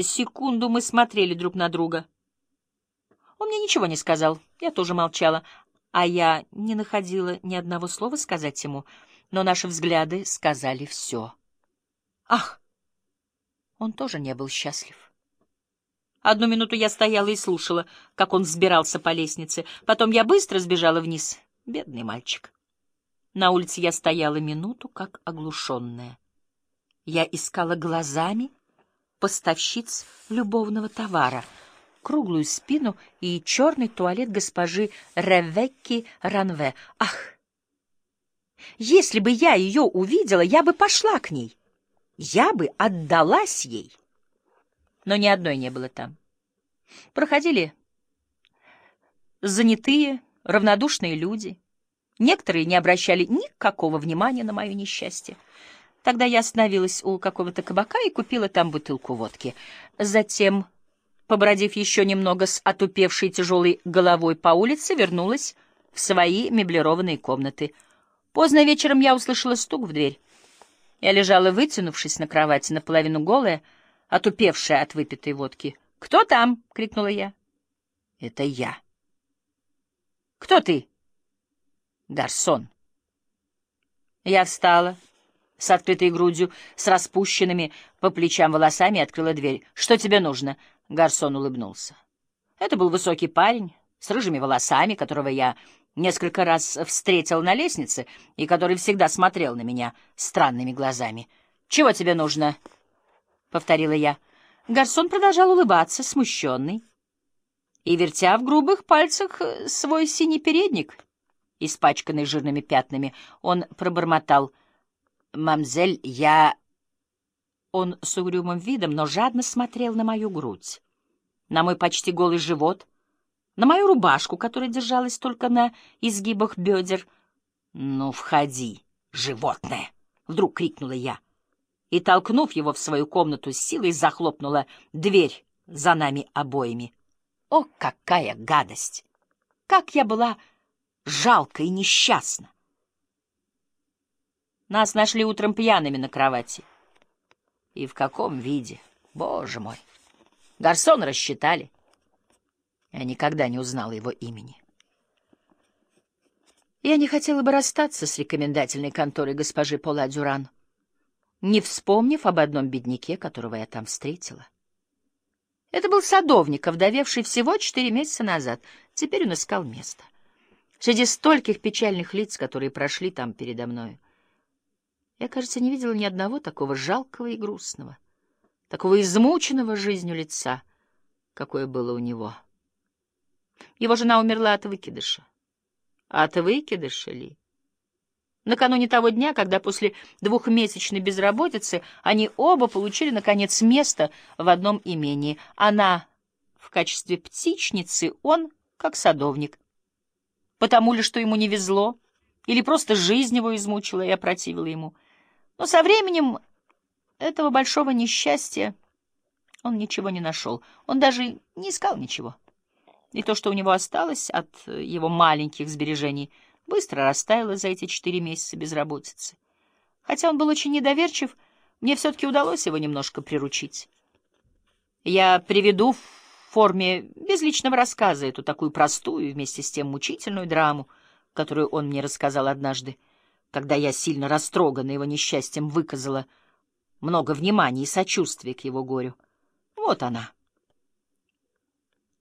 Секунду мы смотрели друг на друга. Он мне ничего не сказал, я тоже молчала, а я не находила ни одного слова сказать ему, но наши взгляды сказали все. Ах! Он тоже не был счастлив. Одну минуту я стояла и слушала, как он взбирался по лестнице. Потом я быстро сбежала вниз. Бедный мальчик. На улице я стояла минуту, как оглушенная. Я искала глазами поставщиц любовного товара, круглую спину и черный туалет госпожи Ревекки Ранве. Ах! Если бы я ее увидела, я бы пошла к ней. Я бы отдалась ей. Но ни одной не было там. Проходили занятые, равнодушные люди. Некоторые не обращали никакого внимания на мое несчастье. Тогда я остановилась у какого-то кабака и купила там бутылку водки. Затем, побродив еще немного с отупевшей тяжелой головой по улице, вернулась в свои меблированные комнаты. Поздно вечером я услышала стук в дверь. Я лежала, вытянувшись на кровати, наполовину голая, отупевшая от выпитой водки. «Кто там?» — крикнула я. «Это я». «Кто ты?» «Гарсон». Я встала с открытой грудью, с распущенными по плечам волосами и открыла дверь. «Что тебе нужно?» — Гарсон улыбнулся. Это был высокий парень с рыжими волосами, которого я несколько раз встретил на лестнице и который всегда смотрел на меня странными глазами. «Чего тебе нужно?» — повторила я. Гарсон продолжал улыбаться, смущенный, и вертя в грубых пальцах свой синий передник, испачканный жирными пятнами, он пробормотал: «Мамзель, я...» Он с угрюмым видом, но жадно смотрел на мою грудь, на мой почти голый живот, на мою рубашку, которая держалась только на изгибах бедер. «Ну, входи, животное!» — вдруг крикнула я. И, толкнув его в свою комнату, с силой захлопнула дверь за нами обоими. О, какая гадость! Как я была жалка и несчастна! Нас нашли утром пьяными на кровати. И в каком виде? Боже мой! Гарсона рассчитали. Я никогда не узнала его имени. Я не хотела бы расстаться с рекомендательной конторой госпожи Пола Дюран, не вспомнив об одном бедняке, которого я там встретила. Это был садовник, овдовевший всего 4 месяца назад. Теперь он искал место. Среди стольких печальных лиц, которые прошли там передо мною, я, кажется, не видела ни одного такого жалкого и грустного, такого измученного жизнью лица, какое было у него. Его жена умерла от выкидыша. От выкидыша ли? Накануне того дня, когда после 2-месячной безработицы они оба получили, наконец, место в одном имении. Она в качестве птичницы, он как садовник. Потому ли, что ему не везло, или просто жизнь его измучила и опротивила ему. Но со временем этого большого несчастья он ничего не нашел. Он даже не искал ничего. И то, что у него осталось от его маленьких сбережений, быстро растаяло за эти 4 месяца безработицы. Хотя он был очень недоверчив, мне все-таки удалось его немножко приручить. Я приведу в форме безличного рассказа эту такую простую и вместе с тем мучительную драму, которую он мне рассказал однажды, когда я, сильно растроганная его несчастьем, выказала много внимания и сочувствия к его горю. Вот она.